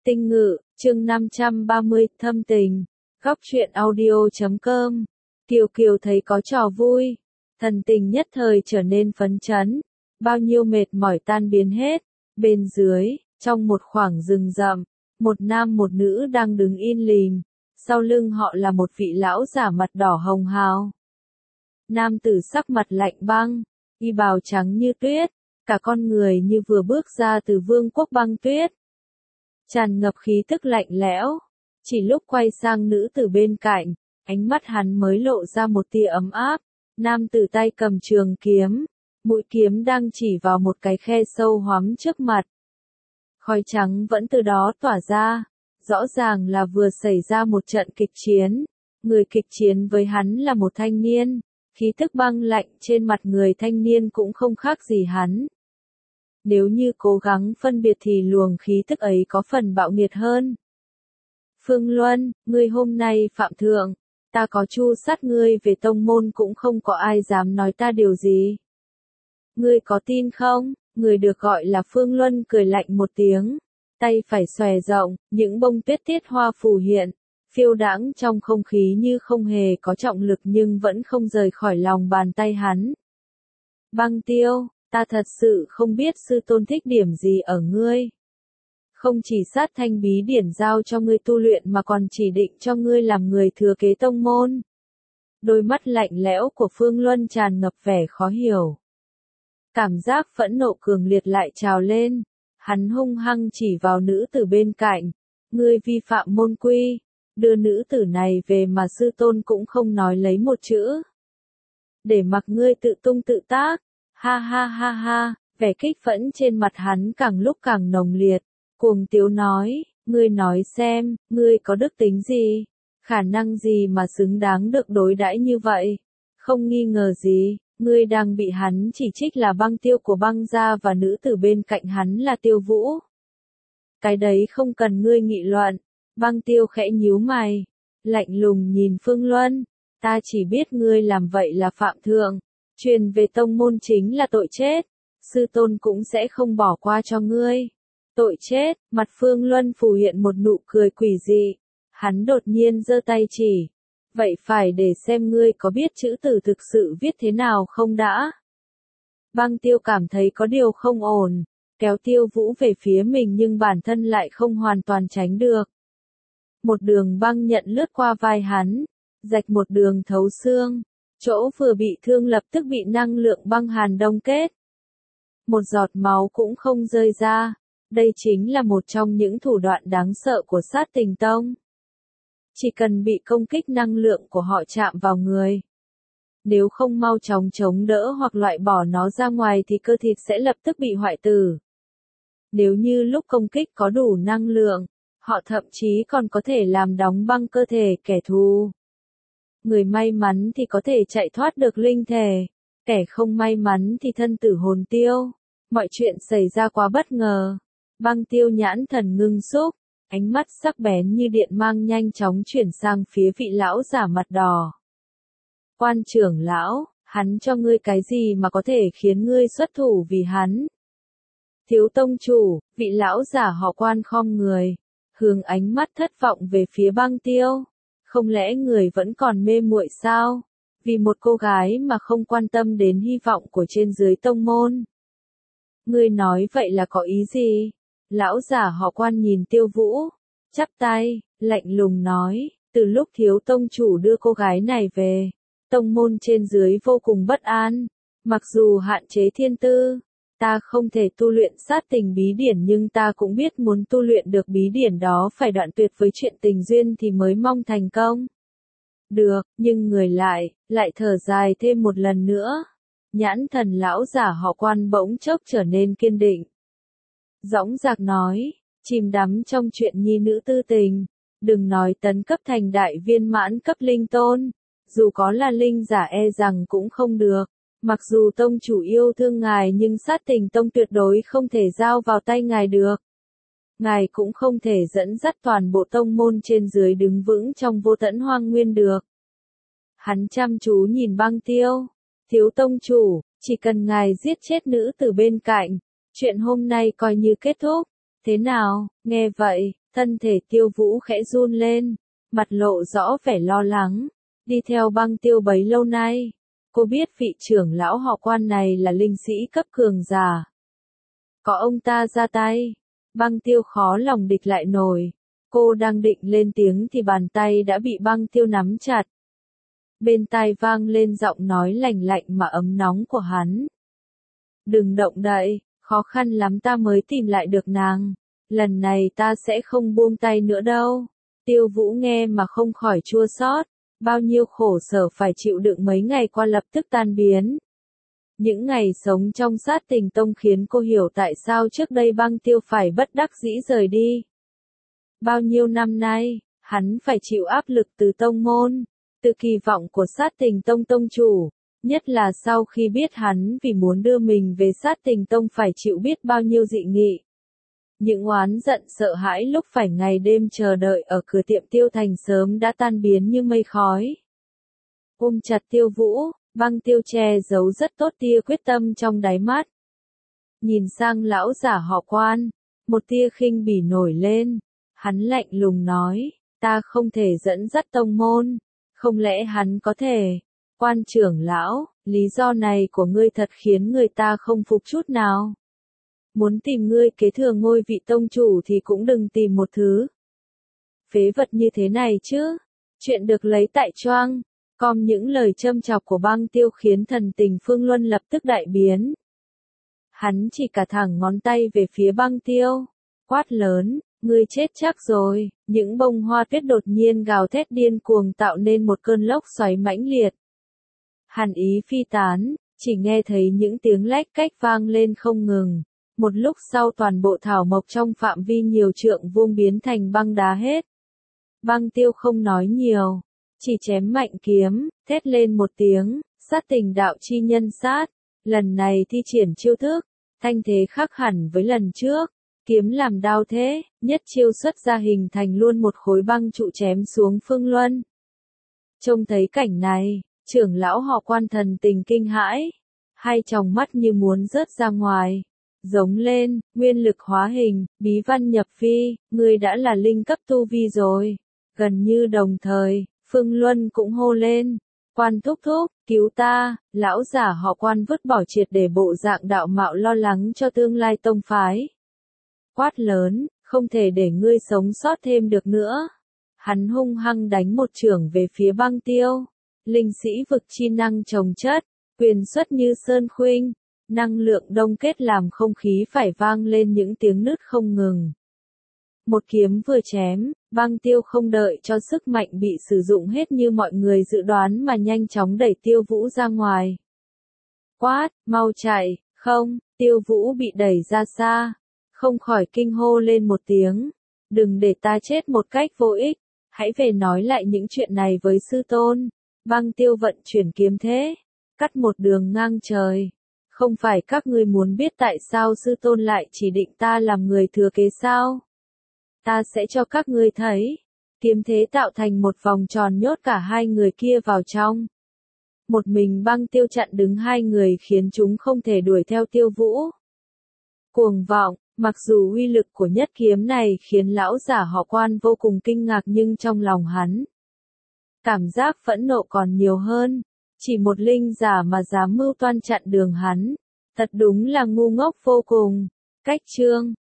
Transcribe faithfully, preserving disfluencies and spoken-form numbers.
Tinh Ngự, chương năm trăm ba mươi, thâm tình. Góc truyện audio chấm com. Kiều Kiều thấy có trò vui, thần tình nhất thời trở nên phấn chấn, bao nhiêu mệt mỏi tan biến hết. Bên dưới, trong một khoảng rừng rậm, một nam một nữ đang đứng yên lìm, sau lưng họ là một vị lão giả mặt đỏ hồng hào. Nam tử sắc mặt lạnh băng, y bào trắng như tuyết, cả con người như vừa bước ra từ vương quốc băng tuyết. Tràn ngập khí tức lạnh lẽo, chỉ lúc quay sang nữ tử bên cạnh, ánh mắt hắn mới lộ ra một tia ấm áp. Nam tử tay cầm trường kiếm, mũi kiếm đang chỉ vào một cái khe sâu hoắm trước mặt. Khói trắng vẫn từ đó tỏa ra, rõ ràng là vừa xảy ra một trận kịch chiến. Người kịch chiến với hắn là một thanh niên, khí tức băng lạnh trên mặt người thanh niên cũng không khác gì hắn. Nếu như cố gắng phân biệt thì luồng khí tức ấy có phần bạo nghiệt hơn. Phương Luân, ngươi hôm nay phạm thượng, ta có tru sát ngươi về tông môn cũng không có ai dám nói ta điều gì. Ngươi có tin không? Người được gọi là Phương Luân cười lạnh một tiếng, tay phải xòe rộng, những bông tuyết tiết hoa phù hiện, phiêu đãng trong không khí như không hề có trọng lực nhưng vẫn không rời khỏi lòng bàn tay hắn. Băng Tiêu, ta thật sự không biết sư tôn thích điểm gì ở ngươi. Không chỉ sát thanh bí điển giao cho ngươi tu luyện mà còn chỉ định cho ngươi làm người thừa kế tông môn. Đôi mắt lạnh lẽo của Phương Luân tràn ngập vẻ khó hiểu. Cảm giác phẫn nộ cường liệt lại trào lên, hắn hung hăng chỉ vào nữ tử bên cạnh. Ngươi vi phạm môn quy, đưa nữ tử này về mà sư tôn cũng không nói lấy một chữ. Để mặc ngươi tự tung tự tác. Ha ha ha ha, vẻ kích phẫn trên mặt hắn càng lúc càng nồng liệt, cuồng tiếu nói, ngươi nói xem, ngươi có đức tính gì, khả năng gì mà xứng đáng được đối đãi như vậy, không nghi ngờ gì, ngươi đang bị hắn chỉ trích là Băng Tiêu của Băng gia và nữ tử bên cạnh hắn là Tiêu Vũ. Cái đấy không cần ngươi nghị luận. Băng Tiêu khẽ nhíu mày, lạnh lùng nhìn Phương Luân, ta chỉ biết ngươi làm vậy là phạm thượng. Truyền về tông môn chính là tội chết, sư tôn cũng sẽ không bỏ qua cho ngươi. Tội chết, mặt Phương Luân phù hiện một nụ cười quỷ dị, hắn đột nhiên giơ tay chỉ, vậy phải để xem ngươi có biết chữ tử thực sự viết thế nào không đã. Băng Tiêu cảm thấy có điều không ổn, kéo Tiêu Vũ về phía mình nhưng bản thân lại không hoàn toàn tránh được. Một đường băng nhận lướt qua vai hắn, rạch một đường thấu xương. Chỗ vừa bị thương lập tức bị năng lượng băng hàn đông kết. Một giọt máu cũng không rơi ra. Đây chính là một trong những thủ đoạn đáng sợ của Sát Tình Tông. Chỉ cần bị công kích năng lượng của họ chạm vào người, nếu không mau chóng chống đỡ hoặc loại bỏ nó ra ngoài thì cơ thịt sẽ lập tức bị hoại tử. Nếu như lúc công kích có đủ năng lượng, họ thậm chí còn có thể làm đóng băng cơ thể kẻ thù. Người may mắn thì có thể chạy thoát được linh thể, kẻ không may mắn thì thân tử hồn tiêu. Mọi chuyện xảy ra quá bất ngờ. Băng Tiêu nhãn thần ngưng xúc, ánh mắt sắc bén như điện mang nhanh chóng chuyển sang phía vị lão giả mặt đỏ. Quan trưởng lão, hắn cho ngươi cái gì mà có thể khiến ngươi xuất thủ vì hắn? Thiếu tông chủ, vị lão giả họ Quan khom người, hướng ánh mắt thất vọng về phía Băng Tiêu. Không lẽ người vẫn còn mê muội sao? Vì một cô gái mà không quan tâm đến hy vọng của trên dưới tông môn. Ngươi nói vậy là có ý gì? Lão giả họ Quan nhìn Tiêu Vũ, chắp tay, lạnh lùng nói, từ lúc thiếu tông chủ đưa cô gái này về, tông môn trên dưới vô cùng bất an. Mặc dù hạn chế thiên tư, ta không thể tu luyện sát tình bí điển nhưng ta cũng biết muốn tu luyện được bí điển đó phải đoạn tuyệt với chuyện tình duyên thì mới mong thành công. Được, nhưng người lại, lại thở dài thêm một lần nữa. Nhãn thần lão giả họ Quan bỗng chốc trở nên kiên định. Dõng dạc nói, chìm đắm trong chuyện nhi nữ tư tình, đừng nói tấn cấp thành đại viên mãn cấp linh tôn, dù có là linh giả e rằng cũng không được. Mặc dù tông chủ yêu thương ngài nhưng Sát Tình Tông tuyệt đối không thể giao vào tay ngài được. Ngài cũng không thể dẫn dắt toàn bộ tông môn trên dưới đứng vững trong vô tận hoang nguyên được. Hắn chăm chú nhìn Băng Tiêu, thiếu tông chủ, chỉ cần ngài giết chết nữ từ bên cạnh, chuyện hôm nay coi như kết thúc. Thế nào, nghe vậy, Thân thể Tiêu Vũ khẽ run lên, mặt lộ rõ vẻ lo lắng, đi theo Băng Tiêu bấy lâu nay. Cô biết vị trưởng lão họ Quan này là linh sĩ cấp cường giả. Có ông ta ra tay, Băng Tiêu khó lòng địch lại nổi. Cô đang định lên tiếng thì bàn tay đã bị Băng Tiêu nắm chặt. Bên tai vang lên giọng nói lành lạnh mà ấm nóng của hắn. Đừng động đậy, khó khăn lắm ta mới tìm lại được nàng. Lần này ta sẽ không buông tay nữa đâu. Tiêu Vũ nghe mà không khỏi chua xót. Bao nhiêu khổ sở phải chịu đựng mấy ngày qua lập tức tan biến. Những ngày sống trong Sát Tình Tông khiến cô hiểu tại sao trước đây Băng Tiêu phải bất đắc dĩ rời đi. Bao nhiêu năm nay, hắn phải chịu áp lực từ tông môn, từ kỳ vọng của Sát Tình Tông tông chủ, nhất là sau khi biết hắn vì muốn đưa mình về Sát Tình Tông phải chịu biết bao nhiêu dị nghị. Những oán giận sợ hãi lúc phải ngày đêm chờ đợi ở cửa tiệm Tiêu Thành sớm đã tan biến như mây khói. Ôm chặt Tiêu Vũ, Băng Tiêu che giấu rất tốt tia quyết tâm trong đáy mắt. Nhìn sang lão giả họ Quan, một tia khinh bỉ nổi lên, hắn lạnh lùng nói, ta không thể dẫn dắt tông môn, không lẽ hắn có thể? Quan trưởng lão, lý do này của ngươi thật khiến người ta không phục chút nào. Muốn tìm ngươi kế thừa ngôi vị tông chủ thì cũng đừng tìm một thứ phế vật như thế này chứ. Chuyện được lấy tại Choang. Com những lời châm chọc của Băng Tiêu khiến thần tình Phương Luân lập tức đại biến. Hắn chỉ cả thẳng ngón tay về phía Băng Tiêu, quát lớn, ngươi chết chắc rồi. Những bông hoa tuyết đột nhiên gào thét điên cuồng tạo nên một cơn lốc xoáy mãnh liệt. Hàn ý phi tán, chỉ nghe thấy những tiếng lách cách vang lên không ngừng. Một lúc sau toàn bộ thảo mộc trong phạm vi nhiều trượng vuông biến thành băng đá hết. Băng Tiêu không nói nhiều, chỉ chém mạnh kiếm, thét lên một tiếng, sát tình đạo chi nhân sát. Lần này thi triển chiêu thức, thanh thế khác hẳn với lần trước. Kiếm làm đao thế, nhất chiêu xuất ra hình thành luôn một khối băng trụ chém xuống Phương Luân. Trông thấy cảnh này, trưởng lão họ Quan thần tình kinh hãi, hai tròng mắt như muốn rớt ra ngoài. Giống lên, nguyên lực hóa hình, bí văn nhập phi, ngươi đã là linh cấp tu vi rồi. Gần như đồng thời, Phương Luân cũng hô lên, Quan thúc thúc, cứu ta. Lão giả họ Quan vứt bỏ triệt để bộ dạng đạo mạo lo lắng cho tương lai tông phái. Quát lớn, không thể để ngươi sống sót thêm được nữa. Hắn hung hăng đánh một chưởng về phía Băng Tiêu. Linh sĩ vực chi năng trồng chất, quyền xuất như sơn khuynh. Năng lượng đông kết làm không khí phải vang lên những tiếng nứt không ngừng. Một kiếm vừa chém, Băng Tiêu không đợi cho sức mạnh bị sử dụng hết như mọi người dự đoán mà nhanh chóng đẩy Tiêu Vũ ra ngoài. Quát, mau chạy, không, Tiêu Vũ bị đẩy ra xa, không khỏi kinh hô lên một tiếng. Đừng để ta chết một cách vô ích, hãy về nói lại những chuyện này với sư tôn. Băng Tiêu vận chuyển kiếm thế, cắt một đường ngang trời. Không phải các ngươi muốn biết tại sao sư tôn lại chỉ định ta làm người thừa kế sao? Ta sẽ cho các ngươi thấy. Kiếm thế tạo thành một vòng tròn nhốt cả hai người kia vào trong. Một mình Băng Tiêu chặn đứng hai người khiến chúng không thể đuổi theo Tiêu Vũ. Cuồng vọng, mặc dù uy lực của nhất kiếm này khiến lão giả họ Quan vô cùng kinh ngạc nhưng trong lòng hắn, cảm giác phẫn nộ còn nhiều hơn. Chỉ một linh giả mà dám mưu toan chặn đường hắn, thật đúng là ngu ngốc vô cùng. Cách chương